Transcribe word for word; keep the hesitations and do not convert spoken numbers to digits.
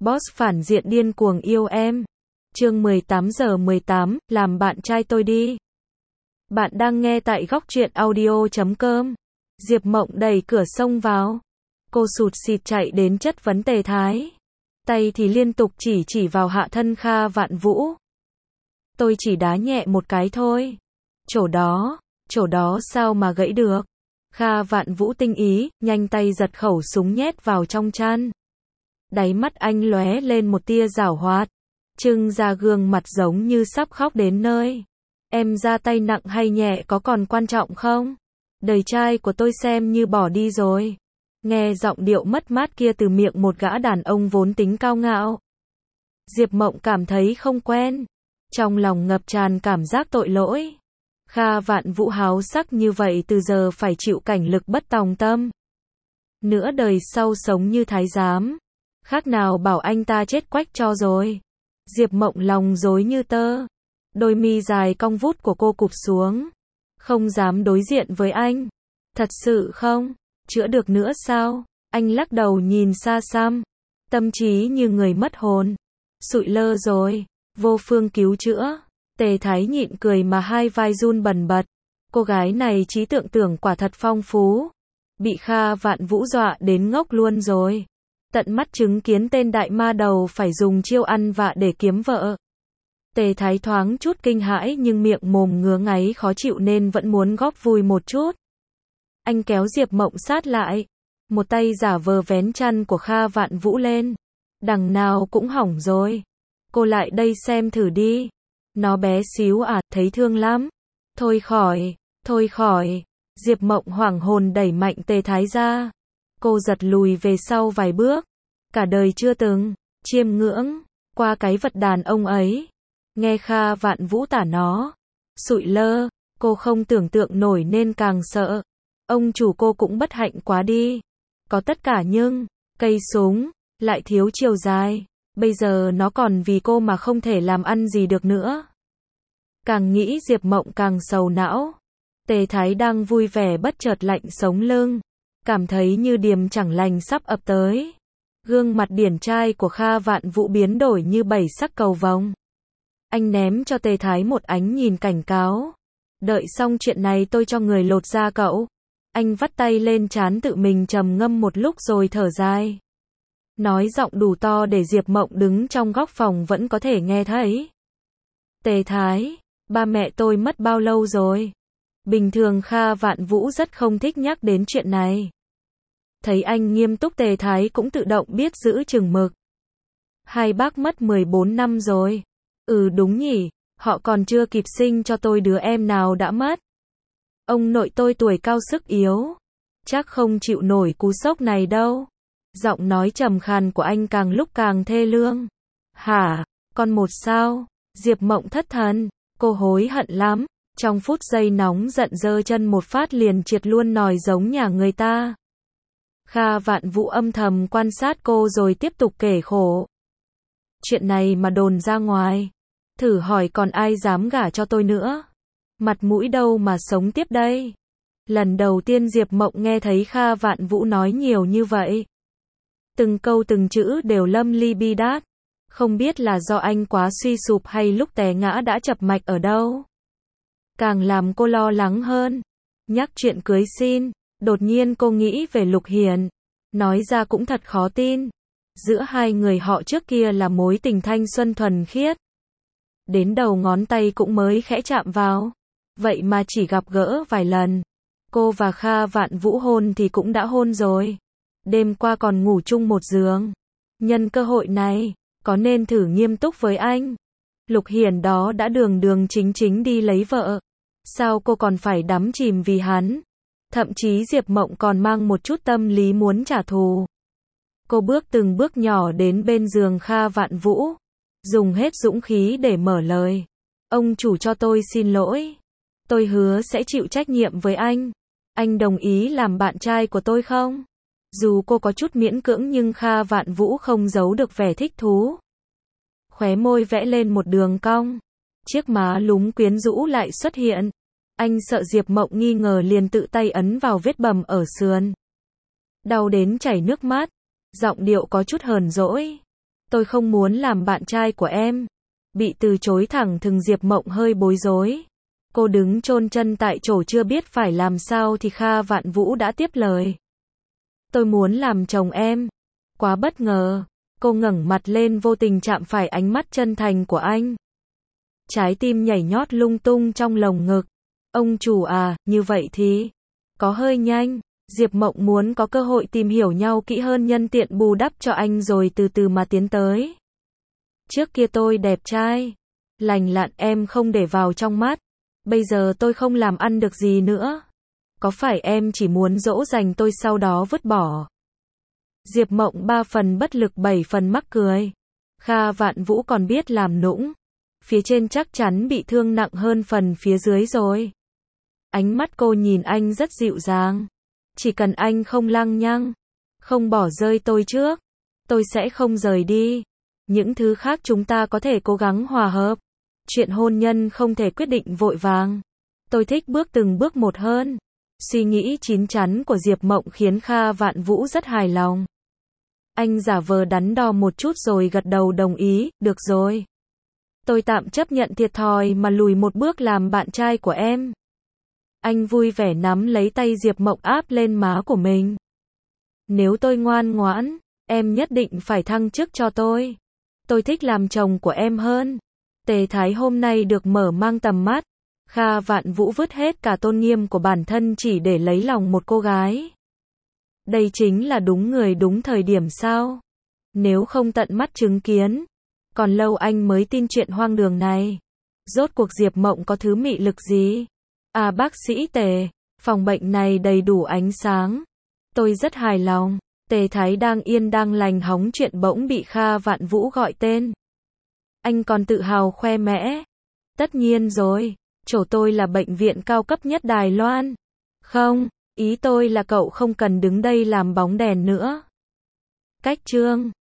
Boss phản diện điên cuồng yêu em. Chương mười tám giờ mười tám, làm bạn trai tôi đi. Bạn đang nghe tại góc truyện audio chấm com. Diệp Mộng đẩy cửa xông vào. Cô sụt sịt chạy đến chất vấn Tề Thái. Tay thì liên tục chỉ chỉ vào hạ thân Kha Vạn Vũ. Tôi chỉ đá nhẹ một cái thôi. Chỗ đó, chỗ đó sao mà gãy được. Kha Vạn Vũ tinh ý, nhanh tay giật khẩu súng nhét vào trong chăn. Đáy mắt anh lóe lên một tia giảo hoạt. Trưng ra gương mặt giống như sắp khóc đến nơi. Em ra tay nặng hay nhẹ có còn quan trọng không? Đời trai của tôi xem như bỏ đi rồi. Nghe giọng điệu mất mát kia từ miệng một gã đàn ông vốn tính cao ngạo. Diệp Mộng cảm thấy không quen. Trong lòng ngập tràn cảm giác tội lỗi. Kha Vạn Vũ háo sắc như vậy từ giờ phải chịu cảnh lực bất tòng tâm. Nửa đời sau sống như thái giám. Khác nào bảo anh ta chết quách cho rồi. Diệp Mộng lòng rối như tơ. Đôi mi dài cong vút của cô cụp xuống. Không dám đối diện với anh. Thật sự không? Chữa được nữa sao? Anh lắc đầu nhìn xa xăm. Tâm trí như người mất hồn. Sụi lơ rồi. Vô phương cứu chữa. Tề Thái nhịn cười mà hai vai run bần bật. Cô gái này trí tưởng tưởng quả thật phong phú. Bị Kha Vạn Vũ dọa đến ngốc luôn rồi. Tận mắt chứng kiến tên đại ma đầu phải dùng chiêu ăn vạ để kiếm vợ. Tề Thái thoáng chút kinh hãi nhưng miệng mồm ngứa ngáy khó chịu nên vẫn muốn góp vui một chút. Anh kéo Diệp Mộng sát lại. Một tay giả vờ vén chăn của Kha Vạn Vũ lên. Đằng nào cũng hỏng rồi. Cô lại đây xem thử đi. Nó bé xíu à, thấy thương lắm. Thôi khỏi, thôi khỏi. Diệp Mộng hoảng hồn đẩy mạnh Tề Thái ra. Cô giật lùi về sau vài bước. Cả đời chưa từng chiêm ngưỡng qua cái vật đàn ông ấy. Nghe Kha Vạn Vũ tả nó sụi lơ, cô không tưởng tượng nổi nên càng sợ. Ông chủ cô cũng bất hạnh quá đi. Có tất cả nhưng cây súng lại thiếu chiều dài. Bây giờ nó còn vì cô mà không thể làm ăn gì được nữa. Càng nghĩ Diệp Mộng càng sầu não. Tề Thái đang vui vẻ bất chợt lạnh sống lưng. Cảm thấy như điềm chẳng lành sắp ập tới. Gương mặt điển trai của Kha Vạn Vũ biến đổi như bảy sắc cầu vồng. Anh ném cho Tề Thái một ánh nhìn cảnh cáo. Đợi xong chuyện này tôi cho người lột da cậu. Anh vắt tay lên trán tự mình trầm ngâm một lúc rồi thở dài. Nói giọng đủ to để Diệp Mộng đứng trong góc phòng vẫn có thể nghe thấy. Tề Thái, ba mẹ tôi mất bao lâu rồi? Bình thường Kha Vạn Vũ rất không thích nhắc đến chuyện này. Thấy anh nghiêm túc Tề Thái cũng tự động biết giữ chừng mực. Hai bác mất mười bốn năm rồi. Ừ đúng nhỉ, họ còn chưa kịp sinh cho tôi đứa em nào đã mất. Ông nội tôi tuổi cao sức yếu. Chắc không chịu nổi cú sốc này đâu. Giọng nói trầm khàn của anh càng lúc càng thê lương. Hả, con một sao? Diệp Mộng thất thần, cô hối hận lắm. Trong phút giây nóng giận giơ chân một phát liền triệt luôn nòi giống nhà người ta. Kha Vạn Vũ âm thầm quan sát cô rồi tiếp tục kể khổ. Chuyện này mà đồn ra ngoài. Thử hỏi còn ai dám gả cho tôi nữa. Mặt mũi đâu mà sống tiếp đây. Lần đầu tiên Diệp Mộng nghe thấy Kha Vạn Vũ nói nhiều như vậy. Từng câu từng chữ đều lâm ly bi đát. Không biết là do anh quá suy sụp hay lúc té ngã đã chập mạch ở đâu. Càng làm cô lo lắng hơn. Nhắc chuyện cưới xin. Đột nhiên cô nghĩ về Lục Hiền. Nói ra cũng thật khó tin. Giữa hai người họ trước kia là mối tình thanh xuân thuần khiết. Đến đầu ngón tay cũng mới khẽ chạm vào. Vậy mà chỉ gặp gỡ vài lần. Cô và Kha Vạn Vũ hôn thì cũng đã hôn rồi. Đêm qua còn ngủ chung một giường. Nhân cơ hội này, có nên thử nghiêm túc với anh? Lục Hiền đó đã đường đường chính chính đi lấy vợ. Sao cô còn phải đắm chìm vì hắn? Thậm chí Diệp Mộng còn mang một chút tâm lý muốn trả thù. Cô bước từng bước nhỏ đến bên giường Kha Vạn Vũ. Dùng hết dũng khí để mở lời. Ông chủ cho tôi xin lỗi. Tôi hứa sẽ chịu trách nhiệm với anh. Anh đồng ý làm bạn trai của tôi không? Dù cô có chút miễn cưỡng nhưng Kha Vạn Vũ không giấu được vẻ thích thú. Khóe môi vẽ lên một đường cong. Chiếc má lúm quyến rũ lại xuất hiện. Anh sợ Diệp Mộng nghi ngờ liền tự tay ấn vào vết bầm ở sườn. Đau đến chảy nước mắt. Giọng điệu có chút hờn dỗi. Tôi không muốn làm bạn trai của em. Bị từ chối thẳng thừng Diệp Mộng hơi bối rối. Cô đứng chôn chân tại chỗ chưa biết phải làm sao thì Kha Vạn Vũ đã tiếp lời. Tôi muốn làm chồng em. Quá bất ngờ. Cô ngẩng mặt lên vô tình chạm phải ánh mắt chân thành của anh. Trái tim nhảy nhót lung tung trong lồng ngực. Ông chủ à, như vậy thì có hơi nhanh. Diệp Mộng muốn có cơ hội tìm hiểu nhau kỹ hơn nhân tiện bù đắp cho anh rồi từ từ mà tiến tới. Trước kia tôi đẹp trai, lành lặn em không để vào trong mắt. Bây giờ tôi không làm ăn được gì nữa. Có phải em chỉ muốn dỗ dành tôi sau đó vứt bỏ? Diệp Mộng ba phần bất lực bảy phần mắc cười. Kha Vạn Vũ còn biết làm nũng. Phía trên chắc chắn bị thương nặng hơn phần phía dưới rồi. Ánh mắt cô nhìn anh rất dịu dàng. Chỉ cần anh không lăng nhăng, không bỏ rơi tôi trước, tôi sẽ không rời đi. Những thứ khác chúng ta có thể cố gắng hòa hợp. Chuyện hôn nhân không thể quyết định vội vàng. Tôi thích bước từng bước một hơn. Suy nghĩ chín chắn của Diệp Mộng khiến Kha Vạn Vũ rất hài lòng. Anh giả vờ đắn đo một chút rồi gật đầu đồng ý, được rồi. Tôi tạm chấp nhận thiệt thòi mà lùi một bước làm bạn trai của em. Anh vui vẻ nắm lấy tay Diệp Mộng áp lên má của mình. Nếu tôi ngoan ngoãn, em nhất định phải thăng chức cho tôi. Tôi thích làm chồng của em hơn. Tề Thái hôm nay được mở mang tầm mắt. Kha Vạn Vũ vứt hết cả tôn nghiêm của bản thân chỉ để lấy lòng một cô gái. Đây chính là đúng người đúng thời điểm sao? Nếu không tận mắt chứng kiến, còn lâu anh mới tin chuyện hoang đường này. Rốt cuộc Diệp Mộng có thứ mị lực gì? À bác sĩ Tề, phòng bệnh này đầy đủ ánh sáng. Tôi rất hài lòng. Tề Thái đang yên đang lành hóng chuyện bỗng bị Kha Vạn Vũ gọi tên. Anh còn tự hào khoe mẽ. Tất nhiên rồi, chỗ tôi là bệnh viện cao cấp nhất Đài Loan. Không, ý tôi là cậu không cần đứng đây làm bóng đèn nữa. Cách chương